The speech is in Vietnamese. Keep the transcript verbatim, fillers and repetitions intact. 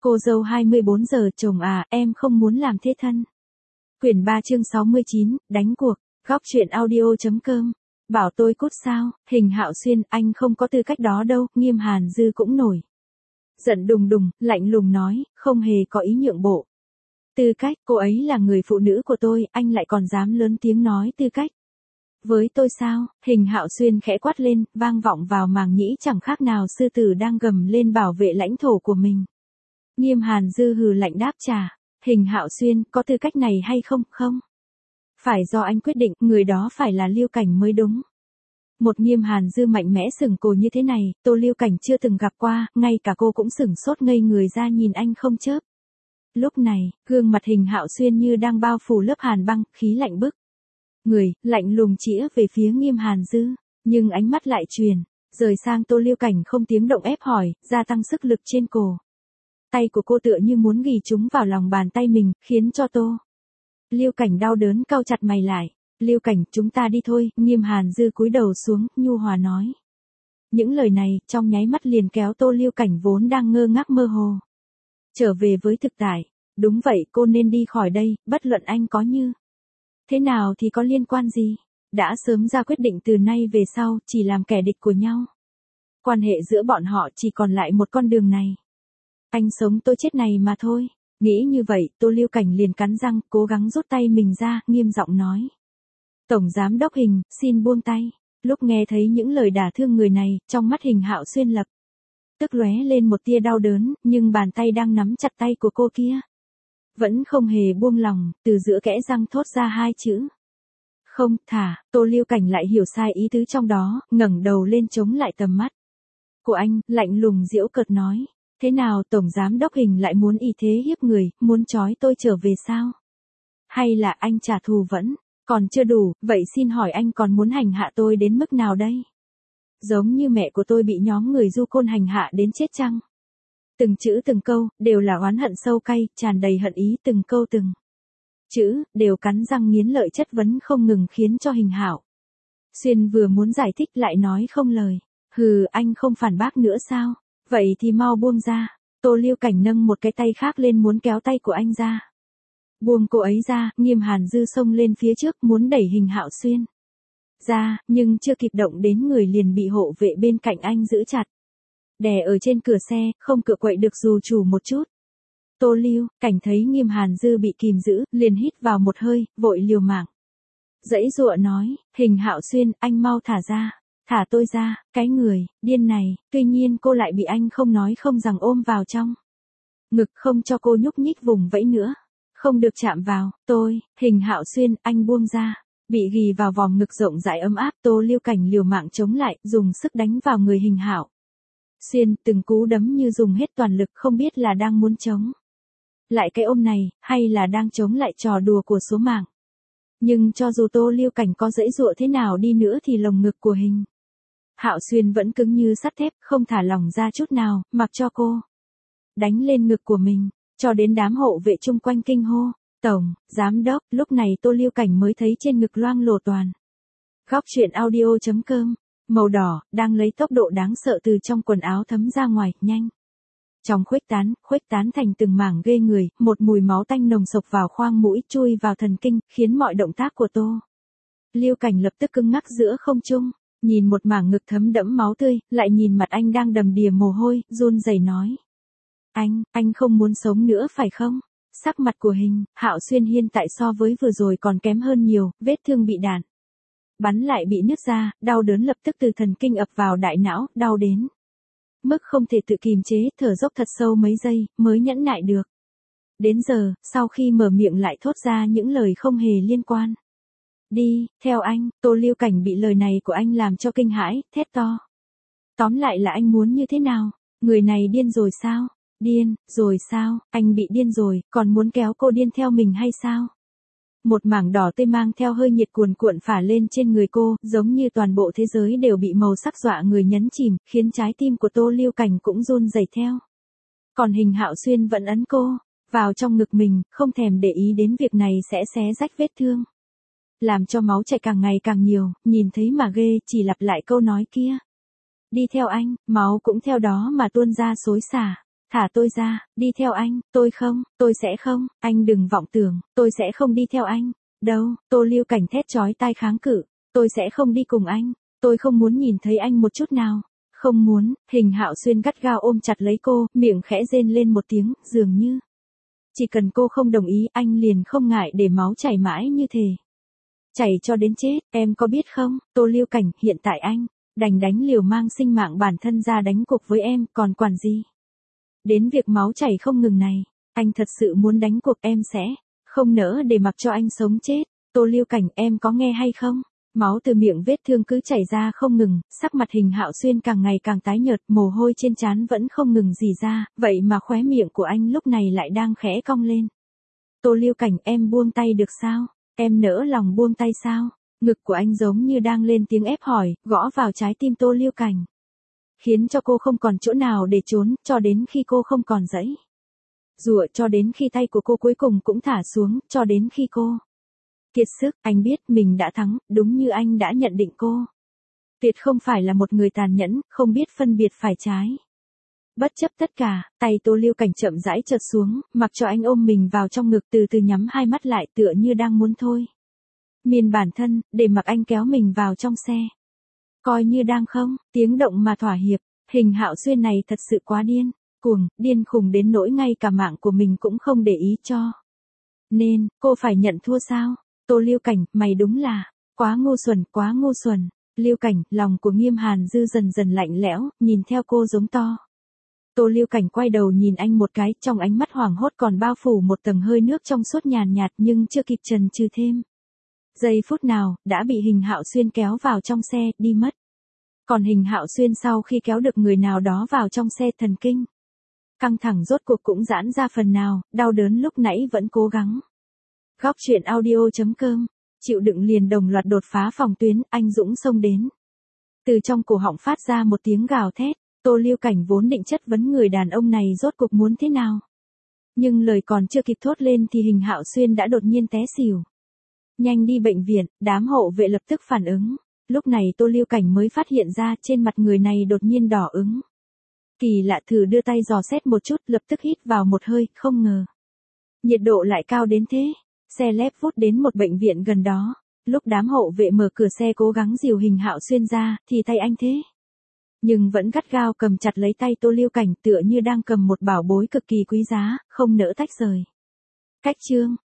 Cô dâu hai mươi bốn giờ, chồng à, em không muốn làm thế thân. Quyển ba chương sáu mươi chín, đánh cuộc, góc truyện audio.com. Bảo tôi cút sao, Hình Hạo Xuyên, anh không có tư cách đó đâu, Nghiêm Hàn Dư cũng nổi. Giận đùng đùng, lạnh lùng nói, không hề có ý nhượng bộ. Tư cách, cô ấy là người phụ nữ của tôi, anh lại còn dám lớn tiếng nói tư cách. Với tôi sao, Hình Hạo Xuyên khẽ quát lên, vang vọng vào màng nhĩ chẳng khác nào sư tử đang gầm lên bảo vệ lãnh thổ của mình. Nghiêm Hàn Dư hừ lạnh đáp trả, Hình Hạo Xuyên, có tư cách này hay không, không? Phải do anh quyết định, người đó phải là Lưu Cảnh mới đúng. Một Nghiêm Hàn Dư mạnh mẽ sừng cổ như thế này, Tô Lưu Cảnh chưa từng gặp qua, ngay cả cô cũng sửng sốt ngây người ra nhìn anh không chớp. Lúc này, gương mặt Hình Hạo Xuyên như đang bao phủ lớp hàn băng, khí lạnh bức. Người, lạnh lùng chĩa về phía Nghiêm Hàn Dư, nhưng ánh mắt lại truyền, rời sang Tô Lưu Cảnh không tiếng động ép hỏi, gia tăng sức lực trên cổ. Tay của cô tựa như muốn ghì chúng vào lòng bàn tay mình, khiến cho Tô Lưu Cảnh đau đớn cau chặt mày lại. Lưu Cảnh, chúng ta đi thôi, Nghiêm Hàn Dư cúi đầu xuống, nhu hòa nói. Những lời này, trong nháy mắt liền kéo Tô Lưu Cảnh vốn đang ngơ ngác mơ hồ. Trở về với thực tại, đúng vậy, cô nên đi khỏi đây, bất luận anh có như thế nào thì có liên quan gì, đã sớm ra quyết định từ nay về sau, chỉ làm kẻ địch của nhau. Quan hệ giữa bọn họ chỉ còn lại một con đường này. Anh sống tôi chết này mà thôi. Nghĩ như vậy, Tô Lưu Cảnh liền cắn răng, cố gắng rút tay mình ra, nghiêm giọng nói. Tổng Giám Đốc Hình, xin buông tay. Lúc nghe thấy những lời đả thương người này, trong mắt Hình Hạo Xuyên lập tức lóe lên một tia đau đớn, nhưng bàn tay đang nắm chặt tay của cô kia vẫn không hề buông lòng, từ giữa kẽ răng thốt ra hai chữ. Không, thả, Tô Lưu Cảnh lại hiểu sai ý tứ trong đó, ngẩng đầu lên chống lại tầm mắt của anh, lạnh lùng giễu cợt nói. Thế nào Tổng Giám Đốc Hình lại muốn y thế hiếp người, muốn trói tôi trở về sao? Hay là anh trả thù vẫn còn chưa đủ, vậy xin hỏi anh còn muốn hành hạ tôi đến mức nào đây? Giống như mẹ của tôi bị nhóm người du côn hành hạ đến chết chăng? Từng chữ từng câu, đều là oán hận sâu cay, tràn đầy hận ý, từng câu từng chữ, đều cắn răng nghiến lợi chất vấn không ngừng khiến cho Hình Hạo Xuyên vừa muốn giải thích lại nói không lời. Hừ, anh không phản bác nữa sao? Vậy thì mau buông ra. Tô Lưu Cảnh nâng một cái tay khác lên muốn kéo tay của anh ra. Buông cô ấy ra, Nghiêm Hàn Dư xông lên phía trước muốn đẩy Hình Hạo Xuyên ra, nhưng chưa kịp động đến người liền bị hộ vệ bên cạnh anh giữ chặt. Đè ở trên cửa xe, không cựa quậy được dù chủ một chút. Tô Lưu Cảnh thấy Nghiêm Hàn Dư bị kìm giữ, liền hít vào một hơi, vội liều mạng giãy giụa nói, Hình Hạo Xuyên, anh mau thả ra. Thả tôi ra, cái người điên này. Tuy nhiên cô lại bị anh không nói không rằng ôm vào trong ngực, không cho cô nhúc nhích vùng vẫy nữa. Không được chạm vào, tôi, Hình Hạo Xuyên, anh buông ra. Bị ghì vào vòng ngực rộng rãi ấm áp, Tô Lưu Cảnh liều mạng chống lại, dùng sức đánh vào người Hình Hạo Xuyên, từng cú đấm như dùng hết toàn lực, không biết là đang muốn chống lại cái ôm này, hay là đang chống lại trò đùa của số mạng. Nhưng cho dù Tô Lưu Cảnh có giãy giụa thế nào đi nữa thì lồng ngực của Hình Hạo Xuyên vẫn cứng như sắt thép, không thả lỏng ra chút nào, mặc cho cô đánh lên ngực của mình, cho đến đám hộ vệ chung quanh kinh hô. Tổng Giám Đốc, lúc này Tô Lưu Cảnh mới thấy trên ngực loang lổ toàn. Góc truyện audio.com, màu đỏ, đang lấy tốc độ đáng sợ từ trong quần áo thấm ra ngoài, nhanh. Trong khuếch tán, khuếch tán thành từng mảng ghê người, một mùi máu tanh nồng sộc vào khoang mũi, chui vào thần kinh, khiến mọi động tác của Tô Lưu Cảnh lập tức cứng ngắc giữa không trung. Nhìn một mảng ngực thấm đẫm máu tươi, lại nhìn mặt anh đang đầm đìa mồ hôi, run rẩy nói. Anh, anh không muốn sống nữa phải không? Sắc mặt của Hình Hạo Xuyên hiện tại so với vừa rồi còn kém hơn nhiều, vết thương bị đạn bắn lại bị nứt ra, đau đớn lập tức từ thần kinh ập vào đại não, đau đến mức không thể tự kìm chế, thở dốc thật sâu mấy giây, mới nhẫn nại được. Đến giờ, sau khi mở miệng lại thốt ra những lời không hề liên quan. Đi, theo anh. Tô Lưu Cảnh bị lời này của anh làm cho kinh hãi, thét to. Tóm lại là anh muốn như thế nào? Người này điên rồi sao? Điên, rồi sao? Anh bị điên rồi, còn muốn kéo cô điên theo mình hay sao? Một mảng đỏ tươi mang theo hơi nhiệt cuồn cuộn phả lên trên người cô, giống như toàn bộ thế giới đều bị màu sắc dọa người nhấn chìm, khiến trái tim của Tô Lưu Cảnh cũng run rẩy theo. Còn Hình Hạo Xuyên vẫn ấn cô vào trong ngực mình, không thèm để ý đến việc này sẽ xé rách vết thương, làm cho máu chảy càng ngày càng nhiều, nhìn thấy mà ghê, chỉ lặp lại câu nói kia. Đi theo anh, máu cũng theo đó mà tuôn ra xối xả. thả tôi ra, đi theo anh, tôi không, tôi sẽ không, anh đừng vọng tưởng, tôi sẽ không đi theo anh. Đâu, Tô Lưu Cảnh thét chói tai kháng cự, tôi sẽ không đi cùng anh, tôi không muốn nhìn thấy anh một chút nào. Không muốn, Hình Hạo Xuyên gắt gao ôm chặt lấy cô, miệng khẽ rên lên một tiếng, dường như. Chỉ cần cô không đồng ý, anh liền không ngại để máu chảy mãi như thế. Chảy cho đến chết, em có biết không, Tô Lưu Cảnh, hiện tại anh, đành đánh liều mang sinh mạng bản thân ra đánh cuộc với em, còn quản gì. Đến việc máu chảy không ngừng này, anh thật sự muốn đánh cuộc em sẽ, không nỡ để mặc cho anh sống chết. Tô Lưu Cảnh, em có nghe hay không? Máu từ miệng vết thương cứ chảy ra không ngừng, sắc mặt Hình Hạo Xuyên càng ngày càng tái nhợt, mồ hôi trên trán vẫn không ngừng rỉ ra, vậy mà khóe miệng của anh lúc này lại đang khẽ cong lên. Tô Lưu Cảnh, em buông tay được sao? Em nỡ lòng buông tay sao? Ngực của anh giống như đang lên tiếng ép hỏi, gõ vào trái tim Tô Lưu Cảnh. Khiến cho cô không còn chỗ nào để trốn, cho đến khi cô không còn dãy dụa, cho đến khi tay của cô cuối cùng cũng thả xuống, cho đến khi cô kiệt sức. Anh biết mình đã thắng, đúng như anh đã nhận định cô. Tuyệt không phải là một người tàn nhẫn, không biết phân biệt phải trái. Bất chấp tất cả, tay Tô Lưu Cảnh chậm rãi trượt xuống, mặc cho anh ôm mình vào trong ngực, từ từ nhắm hai mắt lại tựa như đang muốn thôi miên bản thân, để mặc anh kéo mình vào trong xe. Coi như đang không, tiếng động mà thỏa hiệp. Hình Hạo Xuyên này thật sự quá điên, cuồng, điên khùng đến nỗi ngay cả mạng của mình cũng không để ý cho. Nên, cô phải nhận thua sao? Tô Lưu Cảnh, mày đúng là quá ngu xuẩn, quá ngu xuẩn. Lưu Cảnh, lòng của Nghiêm Hàn Dư dần dần lạnh lẽo, nhìn theo cô giống to. Tô Lưu Cảnh quay đầu nhìn anh một cái, trong ánh mắt hoảng hốt còn bao phủ một tầng hơi nước trong suốt nhàn nhạt, nhưng chưa kịp chần chừ thêm. Giây phút nào, đã bị Hình Hạo Xuyên kéo vào trong xe, đi mất. Còn Hình Hạo Xuyên sau khi kéo được người nào đó vào trong xe, thần kinh căng thẳng rốt cuộc cũng giãn ra phần nào, đau đớn lúc nãy vẫn cố gắng. Góc truyện audio chấm com, chịu đựng liền đồng loạt đột phá phòng tuyến, anh dũng xông đến. Từ trong cổ họng phát ra một tiếng gào thét, Tô Lưu Cảnh vốn định chất vấn người đàn ông này rốt cuộc muốn thế nào. Nhưng lời còn chưa kịp thốt lên thì Hình Hạo Xuyên đã đột nhiên té xỉu. Nhanh đi bệnh viện, đám hộ vệ lập tức phản ứng. Lúc này Tô Lưu Cảnh mới phát hiện ra trên mặt người này đột nhiên đỏ ứng. Kỳ lạ, thử đưa tay dò xét một chút, lập tức hít vào một hơi, không ngờ nhiệt độ lại cao đến thế. Xe lép vút đến một bệnh viện gần đó. Lúc đám hộ vệ mở cửa xe cố gắng dìu Hình Hạo Xuyên ra, thì tay anh thế nhưng vẫn gắt gao cầm chặt lấy tay Tô Lưu Cảnh, tựa như đang cầm một bảo bối cực kỳ quý giá, không nỡ tách rời. Cách chương